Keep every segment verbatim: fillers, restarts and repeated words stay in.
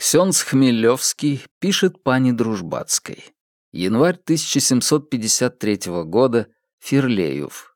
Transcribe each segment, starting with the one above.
Ксёндз Хмелевский пишет пани Дружбацкой. Январь тысяча семьсот пятьдесят третьего года. Фирлеев.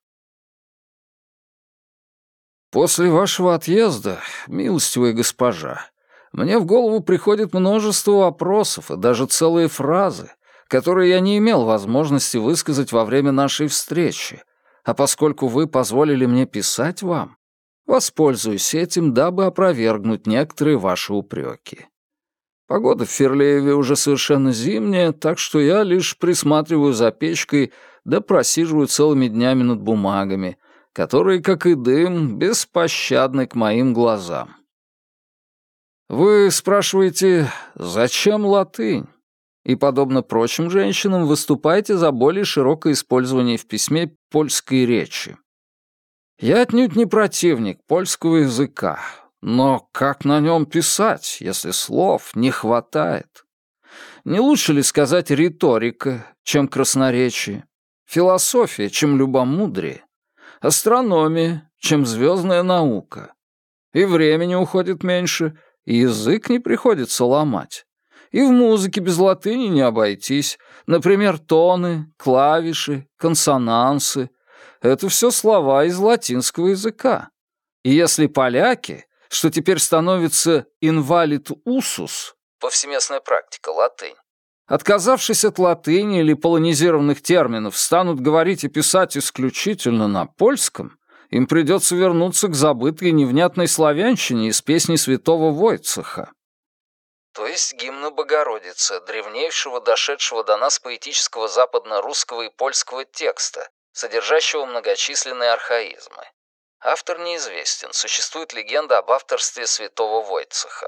После вашего отъезда, милостивая госпожа, мне в голову приходит множество вопросов и даже целые фразы, которые я не имел возможности высказать во время нашей встречи, а поскольку вы позволили мне писать вам, воспользуюсь этим, дабы опровергнуть некоторые ваши упреки. Погода в Фирлееве уже совершенно зимняя, так что я лишь присматриваю за печкой да просиживаю целыми днями над бумагами, которые, как и дым, беспощадны к моим глазам. Вы спрашиваете, зачем латынь? И, подобно прочим женщинам, выступаете за более широкое использование в письме польской речи. Я отнюдь не противник польского языка, но как на нем писать, если слов не хватает? Не лучше ли сказать риторика, чем красноречие, философия, чем любомудрие, астрономия, чем звездная наука? И времени уходит меньше, и язык не приходится ломать. И в музыке без латыни не обойтись. Например, тоны, клавиши, консонансы — это все слова из латинского языка. И если поляки, что теперь становится «инвалид усус», повсеместная практика, латынь, отказавшись от латыни или полонизированных терминов, станут говорить и писать исключительно на польском, им придется вернуться к забытой невнятной славянщине из песни святого Войцеха. То есть гимна Богородицы, древнейшего, дошедшего до нас поэтического западно-русского и польского текста, содержащего многочисленные архаизмы. Автор неизвестен, существует легенда об авторстве святого Войцеха.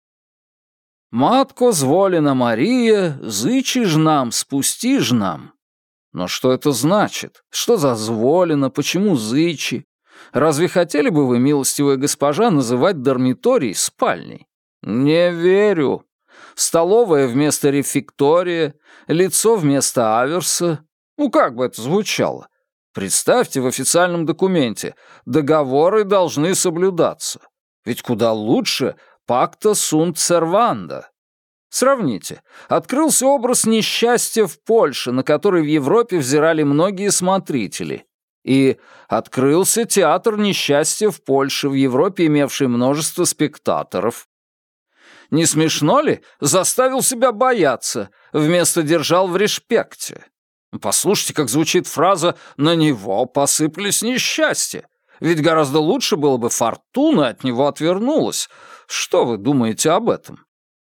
«Матко зволена Мария, зычи ж нам, спусти ж нам». Но что это значит? Что за зволено, почему зычи? Разве хотели бы вы, милостивая госпожа, называть дармиторий спальней? Не верю. Столовая вместо рефектория, лицо вместо аверса. Ну как бы это звучало? Представьте в официальном документе, договоры должны соблюдаться. Ведь куда лучше «pacta sunt servanda». Сравните. Открылся образ несчастья в Польше, на который в Европе взирали многие смотрители. И открылся театр несчастья в Польше, в Европе имевший множество спектаторов. Не смешно ли? Заставил себя бояться, вместо держал в респекте. Послушайте, как звучит фраза «на него посыпались несчастья». Ведь гораздо лучше было бы фортуна от него отвернулась. Что вы думаете об этом?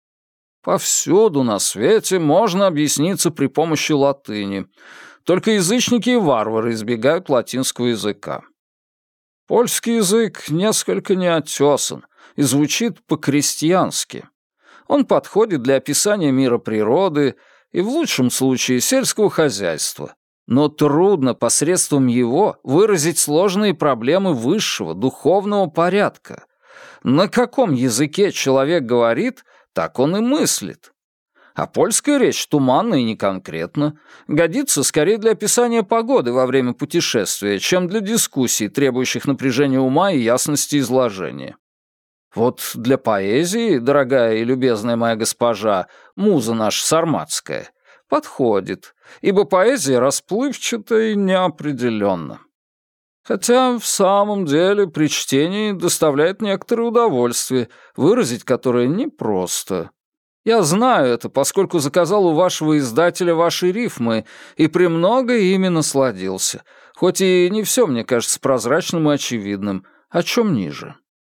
Повсюду на свете можно объясниться при помощи латыни. Только язычники и варвары избегают латинского языка. Польский язык несколько неотесан и звучит по-крестьянски. Он подходит для описания мира природы и в лучшем случае сельского хозяйства, но трудно посредством его выразить сложные проблемы высшего духовного порядка. На каком языке человек говорит, так он и мыслит. А польская речь туманна и неконкретна, годится скорее для описания погоды во время путешествия, чем для дискуссий, требующих напряжения ума и ясности изложения. Вот для поэзии, дорогая и любезная моя госпожа, муза наша сарматская, подходит, ибо поэзия расплывчата и неопределенна. Хотя в самом деле при чтении доставляет некоторое удовольствие, выразить которое непросто. Я знаю это, поскольку заказал у вашего издателя ваши рифмы и премного ими насладился, хоть и не все мне кажется прозрачным и очевидным, о чем ниже.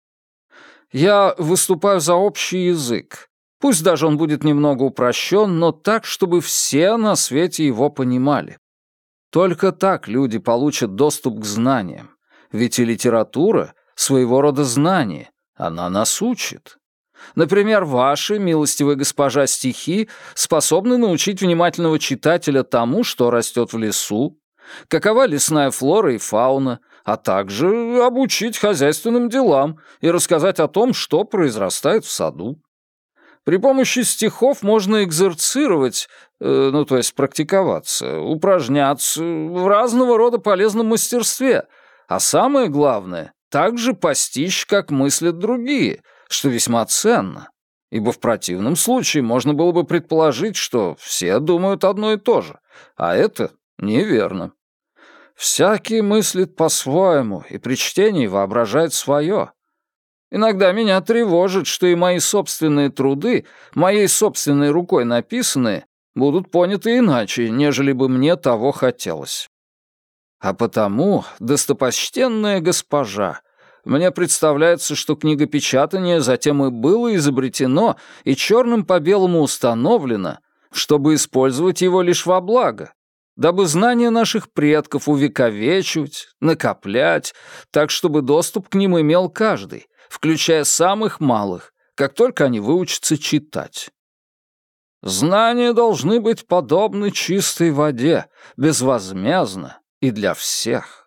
Я выступаю за общий язык. Пусть даже он будет немного упрощен, но так, чтобы все на свете его понимали. Только так люди получат доступ к знаниям. Ведь и литература — своего рода знание, она нас учит. Например, ваши, милостивая госпожа, стихи способны научить внимательного читателя тому, что растет в лесу, какова лесная флора и фауна, а также обучить хозяйственным делам и рассказать о том, что произрастает в саду. При помощи стихов можно экзерцировать, э, ну, то есть практиковаться, упражняться в разного рода полезном мастерстве, а самое главное — также постичь, как мыслят другие, что весьма ценно. ибо в противном случае можно было бы предположить, что все думают одно и то же, а это неверно. Всякий мыслит по-своему и при чтении воображает свое. Иногда меня тревожит, что и мои собственные труды, моей собственной рукой написанные, будут поняты иначе, нежели бы мне того хотелось. А потому, достопочтенная госпожа, мне представляется, что книгопечатание затем и было изобретено и черным по белому установлено, чтобы использовать его лишь во благо, дабы знания наших предков увековечивать, накоплять, так, чтобы доступ к ним имел каждый, включая самых малых, как только они выучатся читать. Знания должны быть подобны чистой воде, безвозмездно и для всех.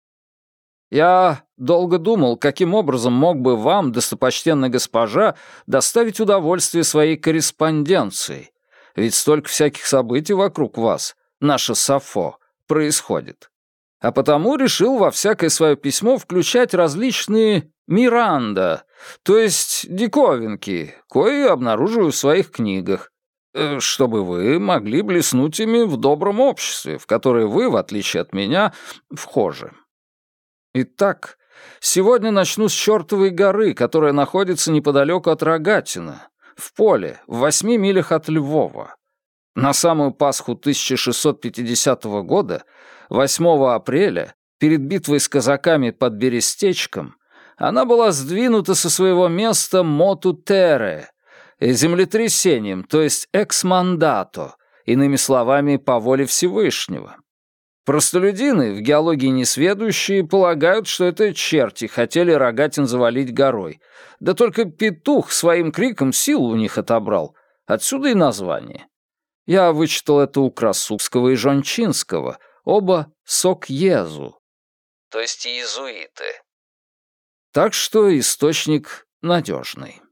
Я долго думал, каким образом мог бы вам, достопочтенная госпожа, доставить удовольствие своей корреспонденцией, ведь столько всяких событий вокруг вас, наше Сафо, происходит. А потому решил во всякое свое письмо включать различные «миранда», то есть диковинки, кои обнаруживаю в своих книгах, чтобы вы могли блеснуть ими в добром обществе, в которое вы, в отличие от меня, вхожи. Итак, сегодня начну с чертовой горы, которая находится неподалеку от Рогатина, в поле, в восьми милях от Львова. На самую Пасху тысяча шестьсот пятидесятого года, восьмого апреля, перед битвой с казаками под Берестечком, она была сдвинута со своего места моту-тере, землетрясением, то есть экс-мандато, иными словами, по воле Всевышнего. Простолюдины, в геологии несведущие, полагают, что это черти хотели Рогатин завалить горой. Да только петух своим криком силу у них отобрал. Отсюда и название. Я вычитал это у Красукского и Жончинского, оба сок-езу, то есть иезуиты. Так что источник надежный.